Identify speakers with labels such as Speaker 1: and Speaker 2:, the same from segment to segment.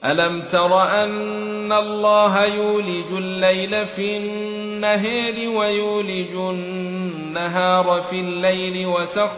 Speaker 1: ألم تر أن الله يولج الليل في النهار ويولج النهار في الليل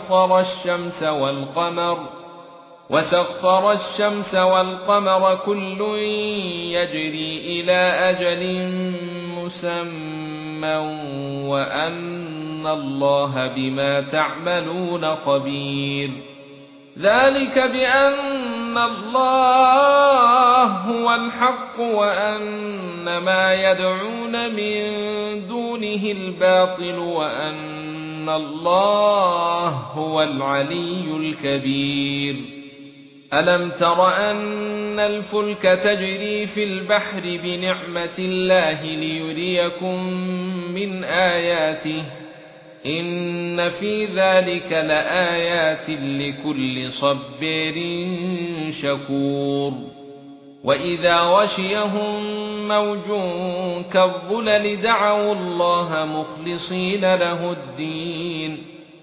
Speaker 1: وسخر الشمس والقمر كل يجري إلى أجل مسمى وأن الله بما تعملون خبير ذلك بأن الله هو الحق وأن ما يدعون من دونه الباطل وأن الله هو العلي الكبير ألم تر أن الفلك تجري في البحر بنعمة الله ليريكم من آياته إن في ذلك لآيات لكل صبار شكور وإذا غشيهم موج كالظلل دعوا الله مخلصين له الدين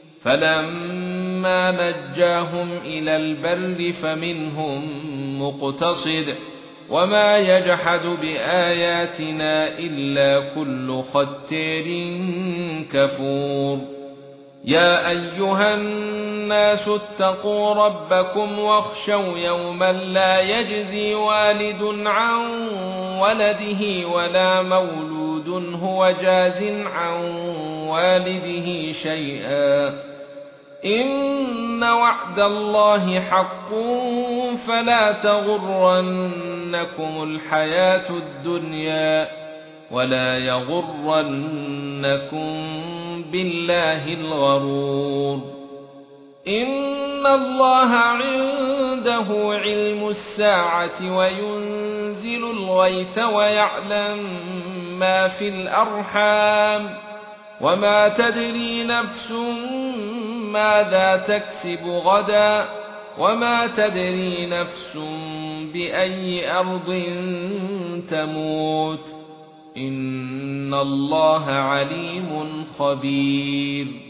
Speaker 1: فلما نجاهم إلى البر فمنهم مقتصد وما يجحد بآياتنا إلا كل ختار كفور يا أيها الناس اتقوا ربكم واخشوا يوما لا يجزي والد عن ولده ولا مولود هو جاز عن والده شيئا إن وعد الله حق فلا تغرنكم الحياة الدنيا ولا يغرنكم بالله الغرور إن الله عنده علم الساعة وينزل الغيث ويعلم ما في الأرحام وما تدري نفس ماذا تكسب غدا وما تدري نفس بأي أرض تموت إن الله عليم خبير